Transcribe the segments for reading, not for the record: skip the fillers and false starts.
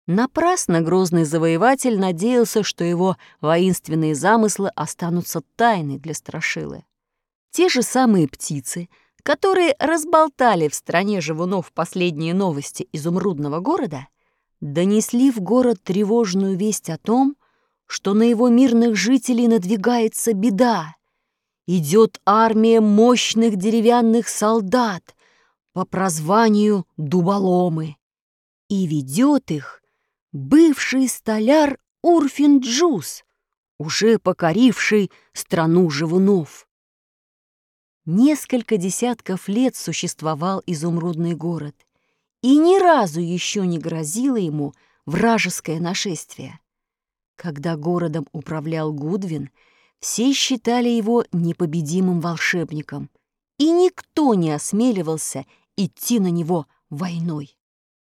Напрасно грозный завоеватель надеялся, что его воинственные замыслы останутся тайной для Страшилы. Те же самые птицы, которые разболтали в стране живунов последние новости изумрудного города, донесли в город тревожную весть о том, что на его мирных жителей надвигается беда. Идет армия мощных деревянных солдат по прозванию Дуболомы, и ведет их бывший столяр Урфин-Джюс, уже покоривший страну живунов. Несколько десятков лет существовал изумрудный город, и ни разу еще не грозило ему вражеское нашествие. Когда городом управлял Гудвин, все считали его непобедимым волшебником, и никто не осмеливался идти на него войной.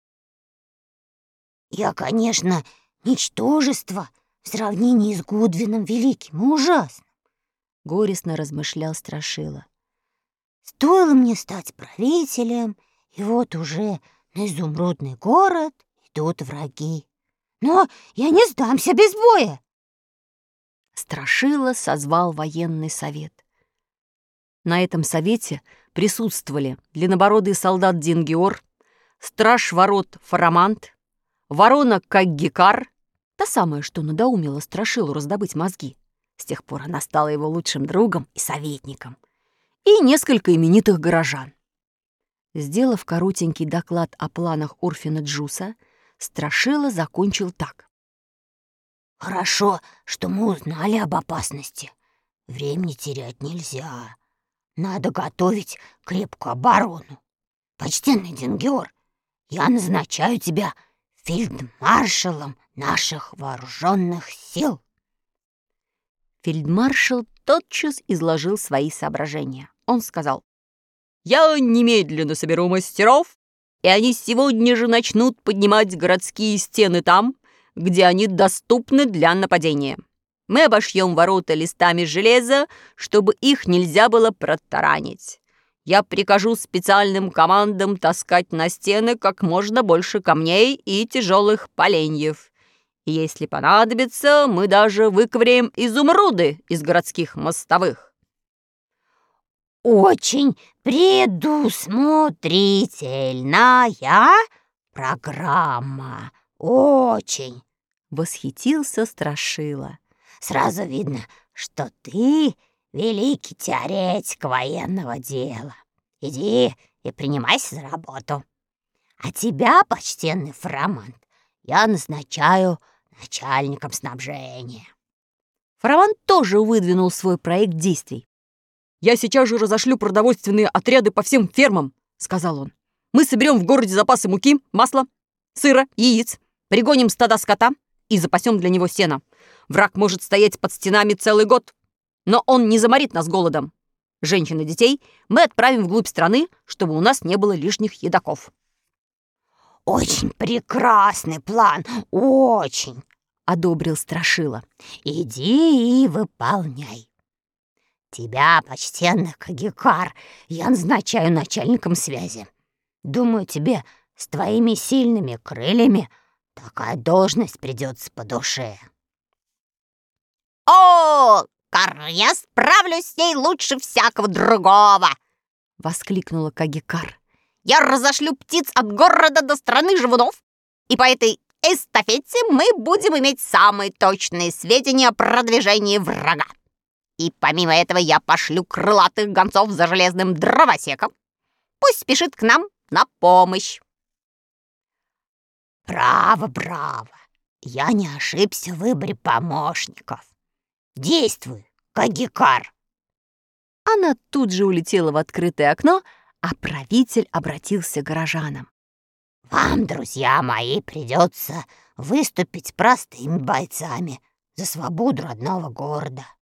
«Я, конечно, ничтожество в сравнении с Гудвином Великим и ужасным», — горестно размышлял Страшила. «Стоило мне стать правителем, и вот уже на изумрудный город идут враги. Но я не сдамся без боя». Страшила созвал военный совет. На этом совете присутствовали длиннобородый солдат Дингиор, страж ворот Фарамант, ворона Каггикар, та самая, что надоумила Страшилу раздобыть мозги. С тех пор она стала его лучшим другом и советником. И несколько именитых горожан. Сделав коротенький доклад о планах Урфина-Джюса, Страшила закончил так. «Хорошо, что мы узнали об опасности. Времени терять нельзя. Надо готовить крепкую оборону. Почтенный Дингиор, я назначаю тебя фельдмаршалом наших вооруженных сил». Фельдмаршал тотчас изложил свои соображения. Он сказал: «Я немедленно соберу мастеров, и они сегодня же начнут поднимать городские стены там, где они доступны для нападения. Мы обошьем ворота листами железа, чтобы их нельзя было протаранить. Я прикажу специальным командам таскать на стены как можно больше камней и тяжелых поленьев. И если понадобится, мы даже выковыряем изумруды из городских мостовых». «Очень предусмотрительная программа. Очень!» — восхитился Страшила. «Сразу видно, что ты великий теоретик военного дела. Иди и принимайся за работу. А тебя, почтенный Фарамант, я назначаю начальником снабжения». Фарамант тоже выдвинул свой проект действий. «Я сейчас же разошлю продовольственные отряды по всем фермам», — сказал он. «Мы соберем в городе запасы муки, масла, сыра, яиц, пригоним стада скота и запасем для него сена. Враг может стоять под стенами целый год, но он не заморит нас голодом. Женщин и детей мы отправим вглубь страны, чтобы у нас не было лишних едоков». «Очень прекрасный план, очень!» — одобрил Страшила. «Иди и выполняй. Тебя, почтенный Каггикар, я назначаю начальником связи. Думаю, тебе с твоими сильными крыльями такая должность придется по душе». «О, Кар, я справлюсь с ней лучше всякого другого!» — воскликнула Каггикар. «Я разошлю птиц от города до страны живунов, и по этой эстафете мы будем иметь самые точные сведения о продвижении врага. И помимо этого я пошлю крылатых гонцов за железным дровосеком. Пусть спешит к нам на помощь». «Браво, браво! Я не ошибся в выборе помощников. Действуй, Каггикар!» Она тут же улетела в открытое окно, а правитель обратился к горожанам. «Вам, друзья мои, придется выступить простыми бойцами за свободу родного города.